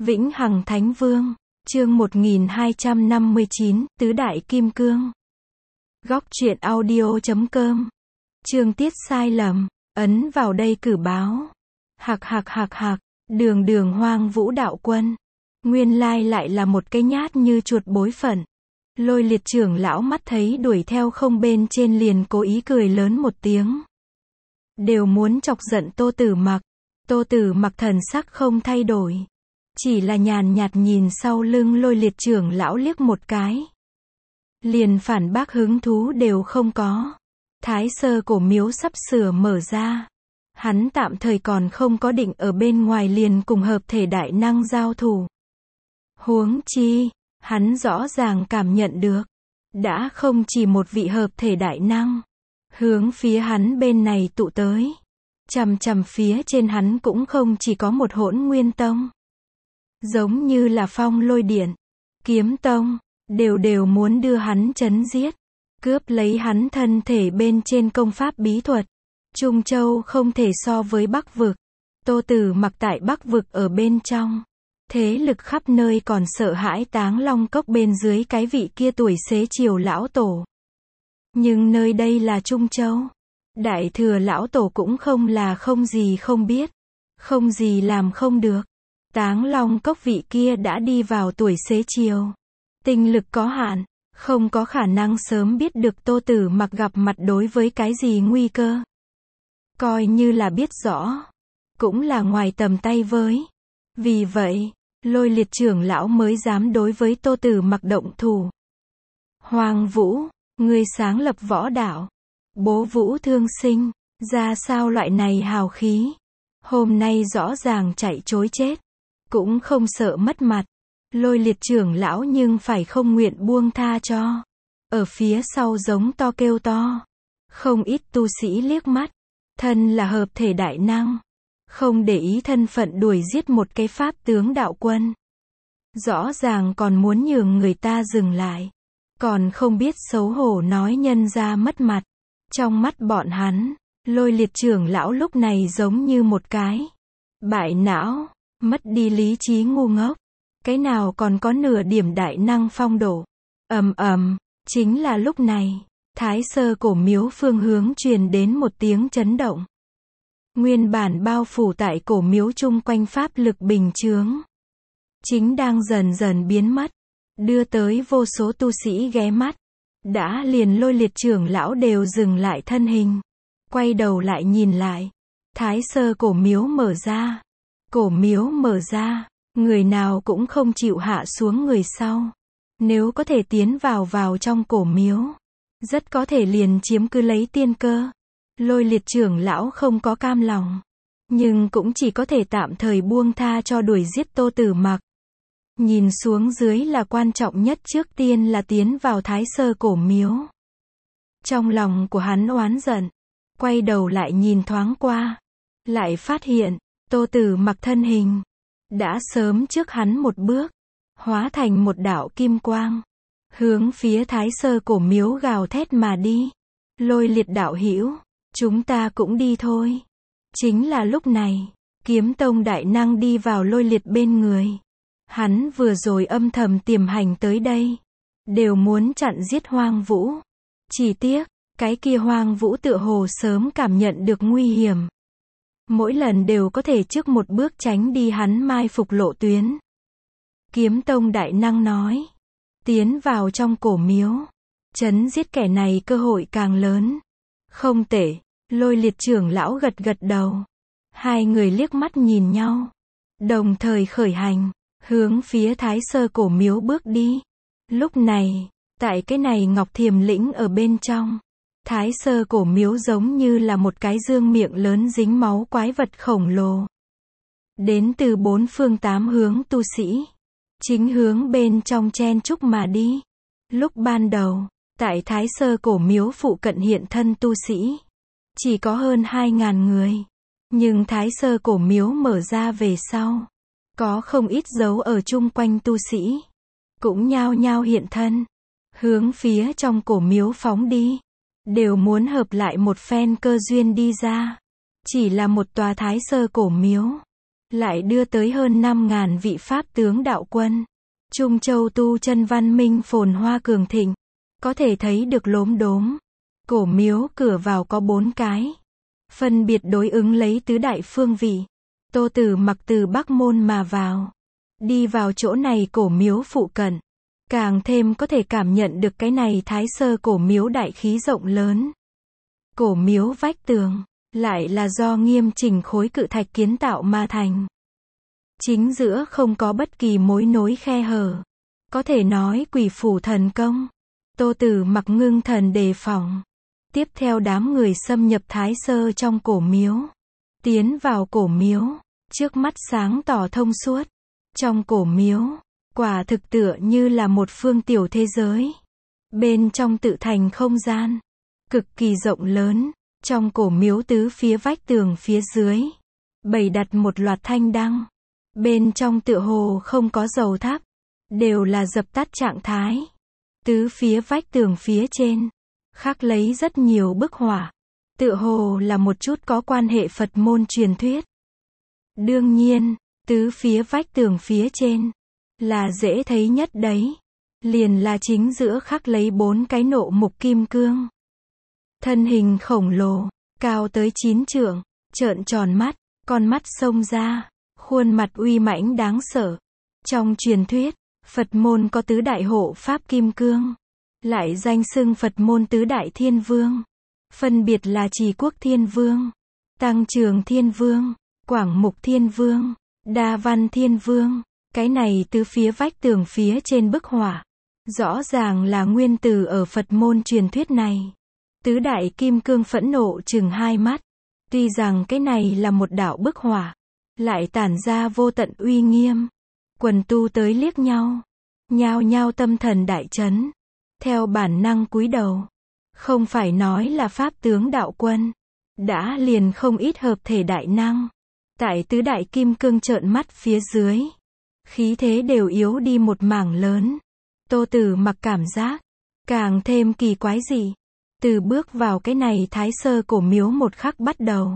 Vĩnh Hằng Thánh Vương, chương 1259, Tứ Đại Kim Cương. Góc truyện audio.com. Chương tiết sai lầm, ấn vào đây cử báo. Hạc, đường đường Hoang Vũ đạo quân. Nguyên lai lại là một cái nhát như chuột bối phận. Lôi Liệt trưởng lão mắt thấy đuổi theo không bên trên liền cố ý cười lớn một tiếng. Đều muốn chọc giận Tô Tử Mặc. Tô Tử Mặc thần sắc không thay đổi. Chỉ là nhàn nhạt nhìn sau lưng Lôi Liệt trưởng lão liếc một cái. Liền phản bác hứng thú đều không có. Thái Sơ cổ miếu sắp sửa mở ra. Hắn tạm thời còn không có định ở bên ngoài liền cùng hợp thể đại năng giao thủ. Huống chi, hắn rõ ràng cảm nhận được. Đã không chỉ một vị hợp thể đại năng. Hướng phía hắn bên này tụ tới. Chằm phía trên hắn cũng không chỉ có một Hỗn Nguyên Tông. Giống như là Phong Lôi Điện, Kiếm Tông, đều muốn đưa hắn chấn giết. Cướp lấy hắn thân thể bên trên công pháp bí thuật. Trung Châu không thể so với Bắc Vực. Tô Tử Mặc tại Bắc Vực ở bên trong. Thế lực khắp nơi còn sợ hãi Táng Long Cốc bên dưới cái vị kia tuổi xế chiều lão tổ. Nhưng nơi đây là Trung Châu. Đại thừa lão tổ cũng không là không gì không biết. Không gì làm không được. Táng Long Cốc vị kia đã đi vào tuổi xế chiều. Tinh lực có hạn. Không có khả năng sớm biết được Tô Tử Mặc gặp mặt đối với cái gì nguy cơ. Coi như là biết rõ. Cũng là ngoài tầm tay với. Vì vậy, Lôi Liệt trưởng lão mới dám đối với Tô Tử Mặc động thủ. Hoàng Vũ, ngươi sáng lập võ đạo. Bố Vũ thương sinh, ra sao loại này hào khí. Hôm nay rõ ràng chạy chối chết. Cũng không sợ mất mặt. Lôi Liệt trưởng lão nhưng phải không nguyện buông tha cho. Ở phía sau giống to kêu to. Không ít tu sĩ liếc mắt. Thân là hợp thể đại năng. Không để ý thân phận đuổi giết một cái pháp tướng đạo quân. Rõ ràng còn muốn nhường người ta dừng lại. Còn không biết xấu hổ nói nhân ra mất mặt. Trong mắt bọn hắn, Lôi Liệt trưởng lão lúc này giống như một cái bại não, mất đi lý trí ngu ngốc. Cái nào còn có nửa điểm đại năng phong độ. Chính là lúc này, Thái Sơ cổ miếu phương hướng truyền đến một tiếng chấn động. Nguyên bản bao phủ tại cổ miếu chung quanh pháp lực bình chướng. Chính đang dần dần biến mất. Đưa tới vô số tu sĩ ghé mắt. Đã liền Lôi Liệt trưởng lão đều dừng lại thân hình. Quay đầu lại nhìn lại. Thái Sơ cổ miếu mở ra. Cổ miếu mở ra. Người nào cũng không chịu hạ xuống người sau. Nếu có thể tiến vào trong cổ miếu. Rất có thể liền chiếm cứ lấy tiên cơ. Lôi Liệt trưởng lão không có cam lòng. Nhưng cũng chỉ có thể tạm thời buông tha cho đuổi giết Tô Tử Mặc. Nhìn xuống dưới là quan trọng nhất trước tiên là tiến vào Thái Sơ cổ miếu. Trong lòng của hắn oán giận. Quay đầu lại nhìn thoáng qua. Lại phát hiện, Tô Tử Mặc thân hình. Đã sớm trước hắn một bước. Hóa thành một đạo kim quang. Hướng phía Thái Sơ cổ miếu gào thét mà đi. Lôi Liệt đạo hữu, chúng ta cũng đi thôi. Chính là lúc này, Kiếm Tông đại năng đi vào Lôi Liệt bên người. Hắn vừa rồi âm thầm tiềm hành tới đây. Đều muốn chặn giết Hoang Vũ. Chỉ tiếc, cái kia Hoang Vũ tựa hồ sớm cảm nhận được nguy hiểm. Mỗi lần đều có thể trước một bước tránh đi hắn mai phục lộ tuyến. Kiếm Tông đại năng nói. Tiến vào trong cổ miếu. Chấn giết kẻ này cơ hội càng lớn. Không tệ. Lôi Liệt trưởng lão gật đầu. Hai người liếc mắt nhìn nhau. Đồng thời khởi hành. Hướng phía Thái Sơ cổ miếu bước đi. Lúc này, tại cái này Ngọc Thiềm lĩnh ở bên trong. Thái Sơ cổ miếu giống như là một cái dương miệng lớn dính máu quái vật khổng lồ. Đến từ bốn phương tám hướng tu sĩ. Chính hướng bên trong chen chúc mà đi. Lúc ban đầu, tại Thái Sơ cổ miếu phụ cận hiện thân tu sĩ. Chỉ có hơn 2.000 người. Nhưng Thái Sơ cổ miếu mở ra về sau. Có không ít dấu ở chung quanh tu sĩ. Cũng nhao nhao hiện thân. Hướng phía trong cổ miếu phóng đi. Đều muốn hợp lại một phen cơ duyên đi ra. Chỉ là một tòa Thái Sơ cổ miếu. lại đưa tới hơn 5.000 vị pháp tướng đạo quân. Trung Châu tu chân văn minh phồn hoa cường thịnh, có thể thấy được lốm đốm. Cổ miếu cửa vào có 4 cái, phân biệt đối ứng lấy tứ đại phương vị. Tô Tử Mặc từ Bắc môn mà vào, đi vào chỗ này cổ miếu phụ cận, càng thêm có thể cảm nhận được cái này Thái Sơ cổ miếu đại khí rộng lớn. Cổ miếu vách tường lại là do nghiêm chỉnh khối cự thạch kiến tạo mà thành. Chính giữa không có bất kỳ mối nối khe hở, có thể nói quỷ phủ thần công. Tô Tử Mặc ngưng thần đề phòng. Tiếp theo đám người xâm nhập Thái Sơ trong cổ miếu. Tiến vào cổ miếu, trước mắt sáng tỏ thông suốt. Trong cổ miếu, quả thực tựa như là một phương tiểu thế giới. Bên trong tự thành không gian, cực kỳ rộng lớn. Trong cổ miếu tứ phía vách tường phía dưới, bày đặt một loạt thanh đăng. Bên trong tựa hồ không có dầu thắp, đều là dập tắt trạng thái. Tứ phía vách tường phía trên, khắc lấy rất nhiều bức họa, tựa hồ là một chút có quan hệ Phật môn truyền thuyết. Đương nhiên, tứ phía vách tường phía trên, là dễ thấy nhất đấy. Liền là chính giữa khắc lấy 4 cái nộ mục kim cương. Thân hình khổng lồ, cao tới 9 trượng, trợn tròn mắt, con mắt xông ra, khuôn mặt uy mãnh đáng sợ. Trong truyền thuyết, Phật môn có tứ đại hộ pháp kim cương, lại danh xưng Phật môn tứ đại thiên vương, phân biệt là Trì Quốc Thiên Vương, Tăng Trường Thiên Vương, Quảng Mục Thiên Vương, Đa Văn Thiên Vương. Cái này tứ phía vách tường phía trên bức họa, rõ ràng là nguyên từ ở Phật môn truyền thuyết này. Tứ đại kim cương phẫn nộ chừng 2 mắt. Tuy rằng cái này là một đạo bức họa, lại tản ra vô tận uy nghiêm. Quần tu tới liếc nhau, nhao nhao tâm thần đại chấn, theo bản năng cúi đầu. Không phải nói là pháp tướng đạo quân, đã liền không ít hợp thể đại năng. Tại tứ đại kim cương trợn mắt phía dưới, khí thế đều yếu đi một mảng lớn. Tô Tử Mặc cảm giác càng thêm kỳ quái dị. Từ bước vào cái này Thái Sơ cổ miếu một khắc bắt đầu,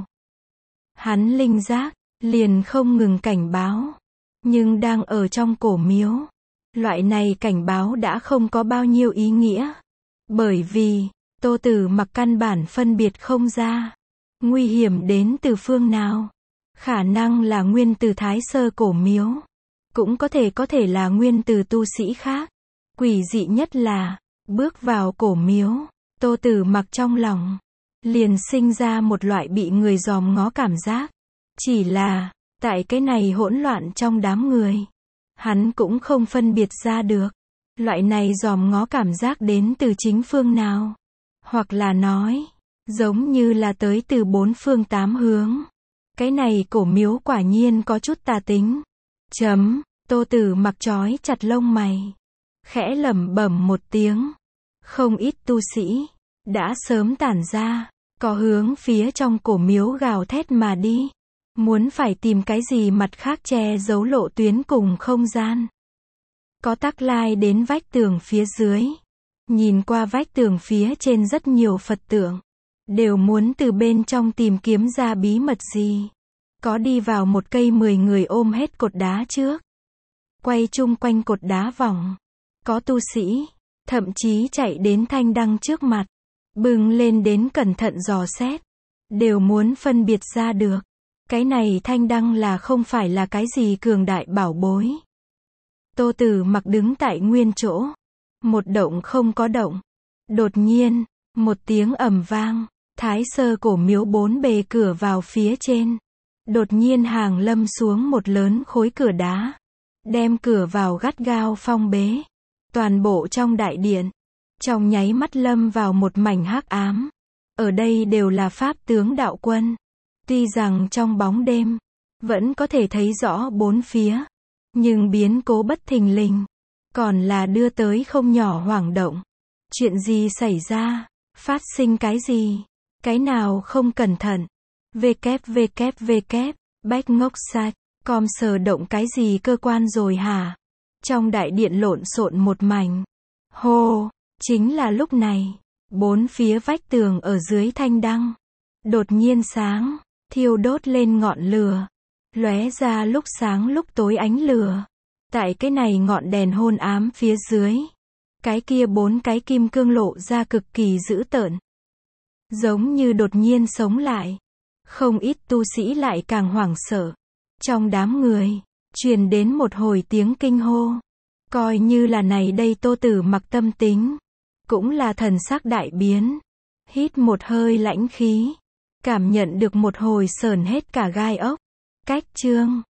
hắn linh giác liền không ngừng cảnh báo. Nhưng đang ở trong cổ miếu, loại này cảnh báo đã không có bao nhiêu ý nghĩa. Bởi vì, Tô Tử Mặc căn bản phân biệt không ra, nguy hiểm đến từ phương nào. Khả năng là nguyên từ Thái Sơ cổ miếu, cũng có thể là nguyên từ tu sĩ khác. Quỷ dị nhất là, bước vào cổ miếu, Tô Tử Mặc trong lòng liền sinh ra một loại bị người dòm ngó cảm giác. Chỉ là, tại cái này hỗn loạn trong đám người, hắn cũng không phân biệt ra được, loại này dòm ngó cảm giác đến từ chính phương nào. Hoặc là nói, giống như là tới từ 4 phương 8 hướng. Cái này cổ miếu quả nhiên có chút tà tính. Tô Tử Mặc chói chặt lông mày, khẽ lẩm bẩm một tiếng. Không ít tu sĩ đã sớm tản ra, có hướng phía trong cổ miếu gào thét mà đi, muốn phải tìm cái gì mặt khác che giấu lộ tuyến cùng không gian. Có tắc lai đến vách tường phía dưới, nhìn qua vách tường phía trên rất nhiều Phật tượng, đều muốn từ bên trong tìm kiếm ra bí mật gì. Có đi vào một cây 10 người ôm hết cột đá trước, quay chung quanh cột đá vòng. Có tu sĩ thậm chí chạy đến thanh đăng trước mặt, bưng lên đến cẩn thận dò xét, đều muốn phân biệt ra được, cái này thanh đăng là không phải là cái gì cường đại bảo bối. Tô Tử Mặc đứng tại nguyên chỗ, một động không có động. Đột nhiên, một tiếng ầm vang, Thái Sơ cổ miếu 4 bề cửa vào phía trên, đột nhiên hàng lâm xuống một lớn khối cửa đá, đem cửa vào gắt gao phong bế. Toàn bộ trong đại điện, trong nháy mắt lâm vào một mảnh hắc ám. Ở đây đều là pháp tướng đạo quân. Tuy rằng trong bóng đêm, vẫn có thể thấy rõ 4 phía, nhưng biến cố bất thình lình, còn là đưa tới không nhỏ hoảng động. Chuyện gì xảy ra? Phát sinh cái gì? Cái nào không cẩn thận? Bách ngốc sạch, com sờ động cái gì cơ quan rồi hả? Trong đại điện lộn xộn một mảnh. Hô, chính là lúc này, 4 phía vách tường ở dưới thanh đăng đột nhiên sáng, thiêu đốt lên ngọn lửa. lóe ra lúc sáng lúc tối ánh lửa. Tại cái này ngọn đèn hôn ám phía dưới, cái kia 4 cái kim cương lộ ra cực kỳ dữ tợn. Giống như đột nhiên sống lại. Không ít tu sĩ lại càng hoảng sợ. Trong đám người, truyền đến một hồi tiếng kinh hô. Coi như là này đây Tô Tử Mặc tâm tính, cũng là thần sắc đại biến. Hít một hơi lãnh khí, cảm nhận được một hồi sởn hết cả gai ốc. Cách chương